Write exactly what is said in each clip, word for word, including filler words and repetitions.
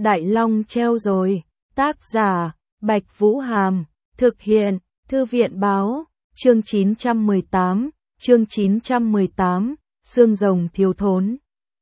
Đại Long treo rồi. Tác giả, Bạch Vũ Hàm. Thực hiện, Thư viện Báo. Chương chín trăm mười tám. Chương chín trăm mười tám. Xương rồng thiếu thốn.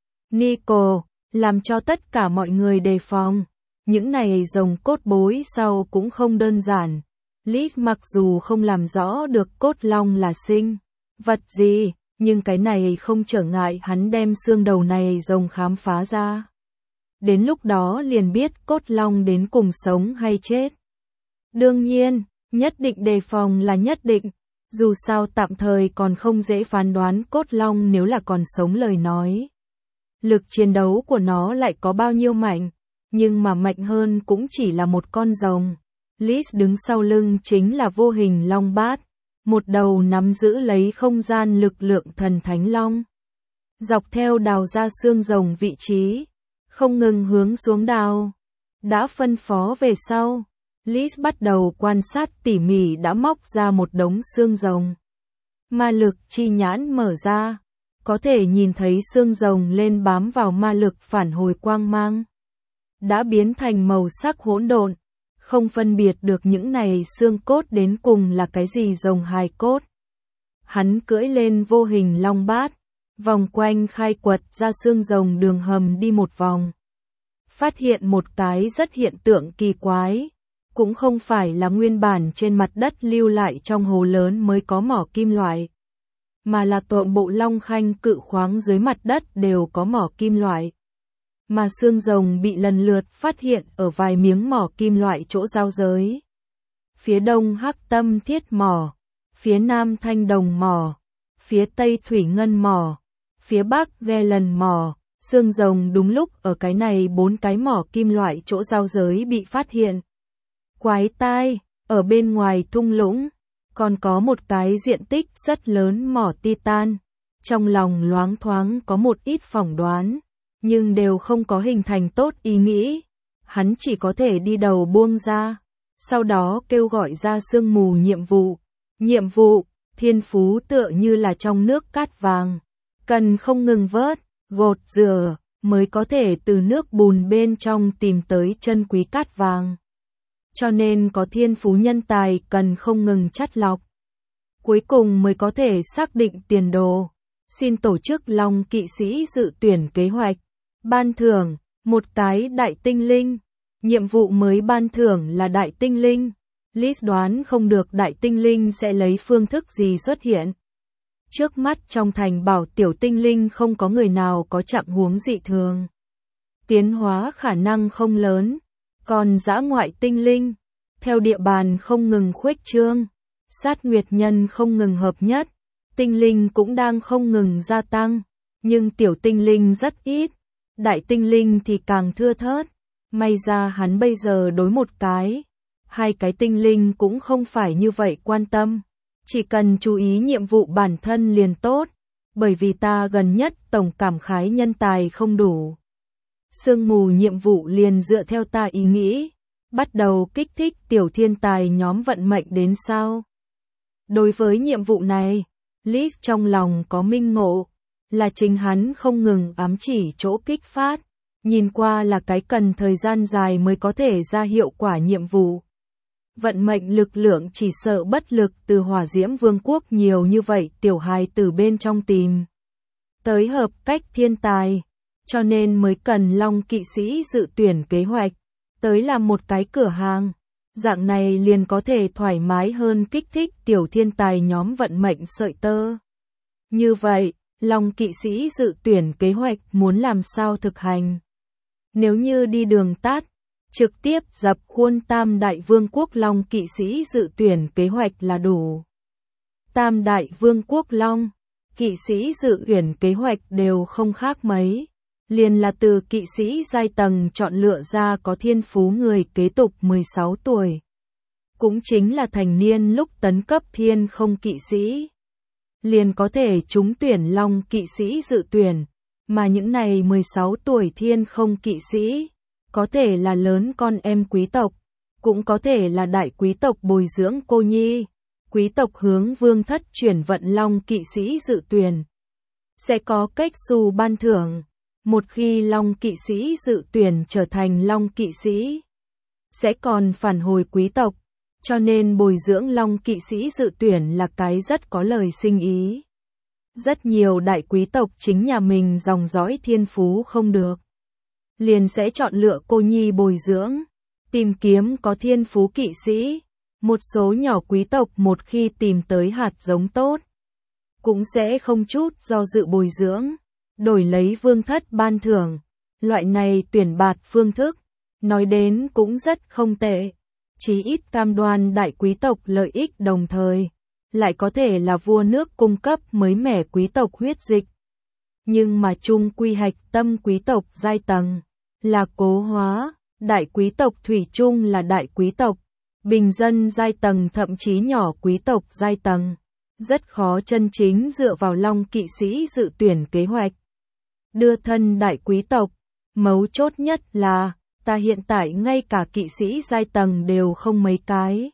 Nico, làm cho tất cả mọi người đề phòng. Những này rồng cốt bối sau cũng không đơn giản. Liz mặc dù không làm rõ được cốt long là sinh vật gì, nhưng cái này không trở ngại hắn đem xương đầu này rồng khám phá ra. Đến lúc đó liền biết cốt long đến cùng sống hay chết. Đương nhiên, nhất định đề phòng là nhất định, dù sao tạm thời còn không dễ phán đoán cốt long nếu là còn sống lời nói. Lực chiến đấu của nó lại có bao nhiêu mạnh, nhưng mà mạnh hơn cũng chỉ là một con rồng. Liz đứng sau lưng chính là vô hình long bát, một đầu nắm giữ lấy không gian lực lượng thần thánh long. Dọc theo đào ra xương rồng vị trí, không ngừng hướng xuống đào. Đã phân phó về sau, Liz bắt đầu quan sát tỉ mỉ đã móc ra một đống xương rồng. Ma lực chi nhãn mở ra, có thể nhìn thấy xương rồng lên bám vào ma lực phản hồi quang mang. Đã biến thành màu sắc hỗn độn, không phân biệt được những này xương cốt đến cùng là cái gì rồng hài cốt. Hắn cưỡi lên vô hình long bát, vòng quanh khai quật ra xương rồng đường hầm đi một vòng. Phát hiện một cái rất hiện tượng kỳ quái, cũng không phải là nguyên bản trên mặt đất lưu lại trong hồ lớn mới có mỏ kim loại, mà là toàn bộ long khanh cự khoáng dưới mặt đất đều có mỏ kim loại. Mà xương rồng bị lần lượt phát hiện ở vài miếng mỏ kim loại chỗ giao giới. Phía đông Hắc Tâm Thiết mỏ, phía nam Thanh Đồng mỏ, phía tây Thủy Ngân mỏ, phía bắc Ghe Lần mỏ. Xương rồng đúng lúc ở cái này bốn cái mỏ kim loại chỗ giao giới bị phát hiện. Quái tai, ở bên ngoài thung lũng, còn có một cái diện tích rất lớn mỏ titan. Trong lòng loáng thoáng có một ít phỏng đoán, nhưng đều không có hình thành tốt ý nghĩ. Hắn chỉ có thể đi đầu buông ra, sau đó kêu gọi ra sương mù nhiệm vụ. Nhiệm vụ, thiên phú tựa như là trong nước cát vàng, cần không ngừng vớt, gột rửa, mới có thể từ nước bùn bên trong tìm tới chân quý cát vàng. Cho nên có thiên phú nhân tài cần không ngừng chắt lọc, cuối cùng mới có thể xác định tiền đồ. Xin tổ chức Long Kỵ Sĩ dự tuyển kế hoạch. Ban thưởng, một cái đại tinh linh. Nhiệm vụ mới ban thưởng là đại tinh linh. Liz đoán không được đại tinh linh sẽ lấy phương thức gì xuất hiện. Trước mắt trong thành bảo tiểu tinh linh không có người nào có trạng huống dị thường. Tiến hóa khả năng không lớn. Còn dã ngoại tinh linh, theo địa bàn không ngừng khuếch trương, sát nguyệt nhân không ngừng hợp nhất, tinh linh cũng đang không ngừng gia tăng, nhưng tiểu tinh linh rất ít, đại tinh linh thì càng thưa thớt. May ra hắn bây giờ đối một cái, hai cái tinh linh cũng không phải như vậy quan tâm, chỉ cần chú ý nhiệm vụ bản thân liền tốt, bởi vì ta gần nhất tổng cảm khái nhân tài không đủ. Sương mù nhiệm vụ liền dựa theo ta ý nghĩ, bắt đầu kích thích tiểu thiên tài nhóm vận mệnh đến sao. Đối với nhiệm vụ này, Liz trong lòng có minh ngộ, là chính hắn không ngừng ám chỉ chỗ kích phát, nhìn qua là cái cần thời gian dài mới có thể ra hiệu quả nhiệm vụ. Vận mệnh lực lượng chỉ sợ bất lực từ Hỏa Diễm Vương quốc nhiều như vậy tiểu hài từ bên trong tìm tới hợp cách thiên tài. Cho nên mới cần Long Kỵ Sĩ dự tuyển kế hoạch, tới làm một cái cửa hàng, dạng này liền có thể thoải mái hơn kích thích tiểu thiên tài nhóm vận mệnh sợi tơ. Như vậy, Long Kỵ Sĩ dự tuyển kế hoạch muốn làm sao thực hành? Nếu như đi đường tắt, trực tiếp dập khuôn Tam Đại Vương quốc Long Kỵ Sĩ dự tuyển kế hoạch là đủ. Tam Đại Vương quốc Long Kỵ Sĩ dự tuyển kế hoạch đều không khác mấy. Liền là từ kỵ sĩ giai tầng chọn lựa ra có thiên phú người kế tục mười sáu tuổi. Cũng chính là thành niên lúc tấn cấp thiên không kỵ sĩ. Liền có thể trúng tuyển Long Kỵ Sĩ dự tuyển, mà những này mười sáu tuổi thiên không kỵ sĩ, có thể là lớn con em quý tộc, cũng có thể là đại quý tộc bồi dưỡng cô nhi, quý tộc hướng vương thất chuyển vận Long Kỵ Sĩ dự tuyển. Sẽ có cách xù ban thưởng. Một khi Long kỵ sĩ dự tuyển trở thành Long kỵ sĩ, sẽ còn phản hồi quý tộc, cho nên bồi dưỡng Long kỵ sĩ dự tuyển là cái rất có lời sinh ý. Rất nhiều đại quý tộc chính nhà mình dòng dõi thiên phú không được, liền sẽ chọn lựa cô nhi bồi dưỡng, tìm kiếm có thiên phú kỵ sĩ. Một số nhỏ quý tộc một khi tìm tới hạt giống tốt, cũng sẽ không chút do dự bồi dưỡng, đổi lấy vương thất ban thưởng. Loại này tuyển bạt phương thức, nói đến cũng rất không tệ, chí ít cam đoan đại quý tộc lợi ích đồng thời, lại có thể là vua nước cung cấp mới mẻ quý tộc huyết dịch. Nhưng mà chung quy hạch tâm quý tộc giai tầng là cố hóa, đại quý tộc thủy chung là đại quý tộc, bình dân giai tầng thậm chí nhỏ quý tộc giai tầng, rất khó chân chính dựa vào Long kỵ sĩ dự tuyển kế hoạch đưa thân đại quý tộc. Mấu chốt nhất là, ta hiện tại ngay cả kỵ sĩ giai tầng đều không mấy cái.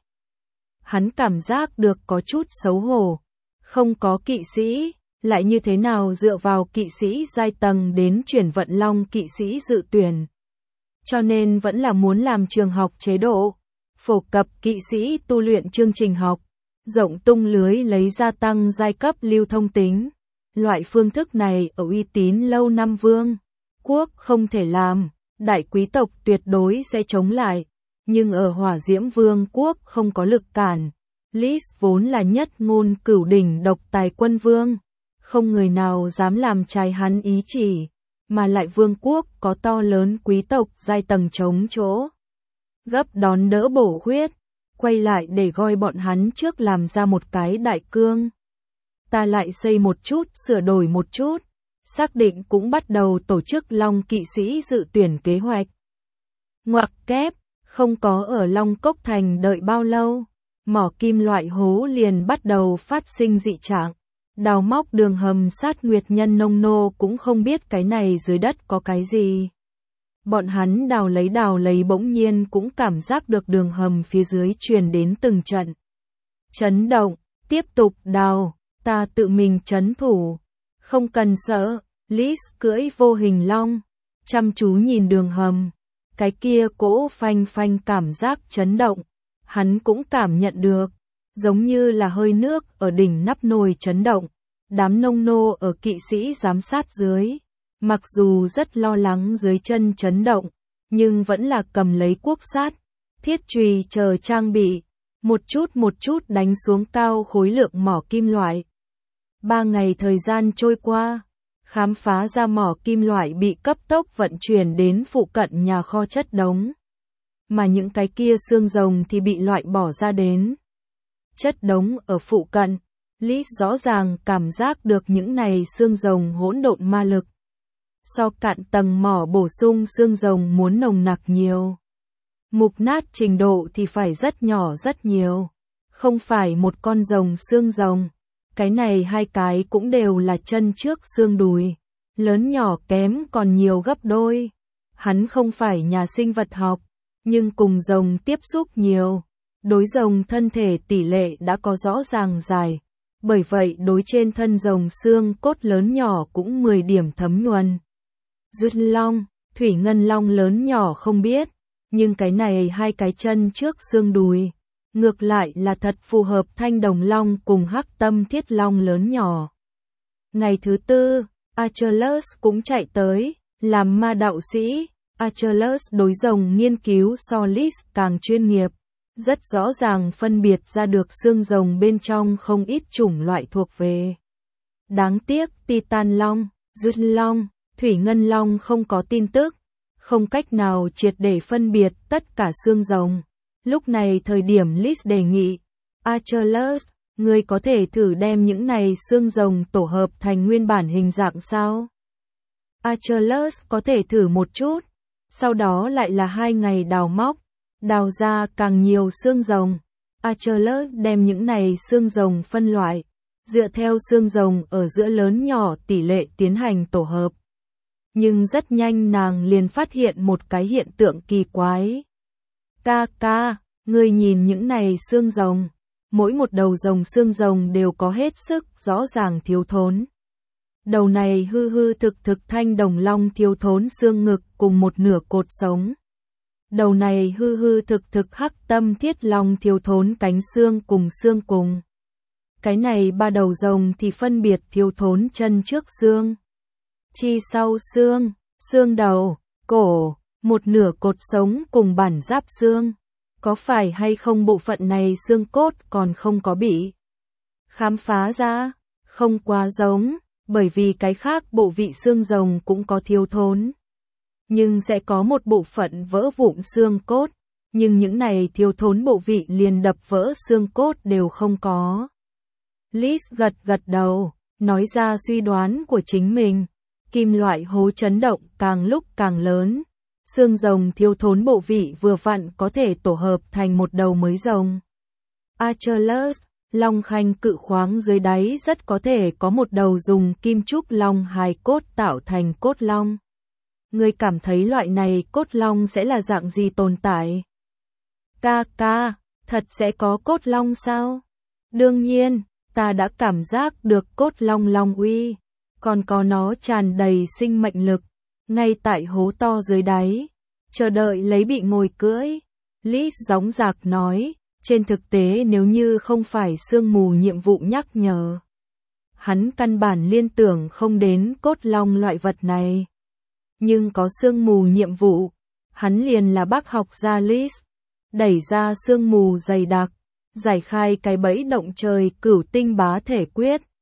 Hắn cảm giác được có chút xấu hổ, không có kỵ sĩ, lại như thế nào dựa vào kỵ sĩ giai tầng đến chuyển vận Long kỵ sĩ dự tuyển. Cho nên vẫn là muốn làm trường học chế độ, phổ cập kỵ sĩ tu luyện chương trình học, rộng tung lưới lấy gia tăng giai cấp lưu thông tính. Loại phương thức này ở uy tín lâu năm vương quốc không thể làm, đại quý tộc tuyệt đối sẽ chống lại, nhưng ở Hỏa Diễm Vương quốc không có lực cản. Lis vốn là nhất ngôn cửu đỉnh độc tài quân vương, không người nào dám làm trái hắn ý chỉ, mà lại vương quốc có to lớn quý tộc giai tầng chống chỗ. Gấp đón đỡ bổ khuyết, quay lại để gọi bọn hắn trước làm ra một cái đại cương. Ta lại xây một chút, sửa đổi một chút, xác định cũng bắt đầu tổ chức Long kỵ sĩ dự tuyển kế hoạch. Ngoặc kép, không có ở Long Cốc Thành đợi bao lâu, mỏ kim loại hố liền bắt đầu phát sinh dị trạng. Đào móc đường hầm sát nguyệt nhân nông nô cũng không biết cái này dưới đất có cái gì. Bọn hắn đào lấy đào lấy bỗng nhiên cũng cảm giác được đường hầm phía dưới truyền đến từng trận chấn động, tiếp tục đào, ta tự mình trấn thủ, không cần sợ. Lis cưỡi vô hình long, chăm chú nhìn đường hầm, cái kia cỗ phanh phanh cảm giác chấn động, hắn cũng cảm nhận được, giống như là hơi nước ở đỉnh nắp nồi chấn động. Đám nông nô ở kỵ sĩ giám sát dưới, mặc dù rất lo lắng dưới chân chấn động, nhưng vẫn là cầm lấy cuốc sát, thiết chùy chờ trang bị, một chút một chút đánh xuống cao khối lượng mỏ kim loại. Ba ngày thời gian trôi qua, khám phá ra mỏ kim loại bị cấp tốc vận chuyển đến phụ cận nhà kho chất đống, mà những cái kia xương rồng thì bị loại bỏ ra đến chất đống ở phụ cận. Lis rõ ràng cảm giác được những này xương rồng hỗn độn ma lực. So cạn tầng mỏ bổ sung xương rồng muốn nồng nặc nhiều. Mục nát trình độ thì phải rất nhỏ rất nhiều. Không phải một con rồng xương rồng. Cái này hai cái cũng đều là chân trước xương đùi. Lớn nhỏ kém còn nhiều gấp đôi. Hắn không phải nhà sinh vật học, nhưng cùng rồng tiếp xúc nhiều. Đối rồng thân thể tỷ lệ đã có rõ ràng dài. Bởi vậy đối trên thân rồng xương cốt lớn nhỏ cũng mười điểm thấm nhuần. Rút long, thủy ngân long lớn nhỏ không biết, nhưng cái này hai cái chân trước xương đùi, ngược lại là thật phù hợp thanh đồng long cùng hắc tâm thiết long lớn nhỏ. Ngày thứ tư, Achilles cũng chạy tới, làm ma đạo sĩ. Achilles đối rồng nghiên cứu so Lis càng chuyên nghiệp. Rất rõ ràng phân biệt ra được xương rồng bên trong không ít chủng loại thuộc về. Đáng tiếc Titan Long, Rút Long, Thủy Ngân Long không có tin tức, không cách nào triệt để phân biệt tất cả xương rồng. Lúc này thời điểm Lis đề nghị, Achilles, ngươi có thể thử đem những này xương rồng tổ hợp thành nguyên bản hình dạng sao? Achilles có thể thử một chút, sau đó lại là hai ngày đào móc. Đào ra càng nhiều xương rồng, Achilles đem những này xương rồng phân loại, dựa theo xương rồng ở giữa lớn nhỏ tỷ lệ tiến hành tổ hợp. Nhưng rất nhanh nàng liền phát hiện một cái hiện tượng kỳ quái. Ca ca, ngươi nhìn những này xương rồng, mỗi một đầu rồng xương rồng đều có hết sức rõ ràng thiếu thốn. Đầu này hư hư thực thực thanh đồng long thiếu thốn xương ngực cùng một nửa cột sống. Đầu này hư hư thực thực hắc tâm thiết long thiếu thốn cánh xương cùng xương cùng. Cái này ba đầu rồng thì phân biệt thiếu thốn chân trước xương, chi sau xương, xương đầu, cổ, một nửa cột sống cùng bản giáp xương. Có phải hay không bộ phận này xương cốt còn không có bị khám phá ra? Không quá giống, bởi vì cái khác bộ vị xương rồng cũng có thiếu thốn. Nhưng sẽ có một bộ phận vỡ vụn xương cốt, nhưng những này thiếu thốn bộ vị liền đập vỡ xương cốt đều không có. Liz gật gật đầu, nói ra suy đoán của chính mình. Kim loại hố chấn động càng lúc càng lớn. Xương rồng thiếu thốn bộ vị vừa vặn có thể tổ hợp thành một đầu mới rồng. Achilles, long khanh cự khoáng dưới đáy rất có thể có một đầu dùng kim trúc long hài cốt tạo thành cốt long. Ngươi cảm thấy loại này cốt long sẽ là dạng gì tồn tại? Ca ca, thật sẽ có cốt long sao? Đương nhiên, ta đã cảm giác được cốt long long uy, còn có nó tràn đầy sinh mệnh lực, ngay tại hố to dưới đáy, chờ đợi lấy bị ngồi cưỡi. Liz gióng giạc nói, trên thực tế nếu như không phải sương mù nhiệm vụ nhắc nhở, hắn căn bản liên tưởng không đến cốt long loại vật này. Nhưng có sương mù nhiệm vụ, hắn liền là bác học gia Liz, đẩy ra sương mù dày đặc, giải khai cái bẫy động trời cửu tinh bá thể quyết.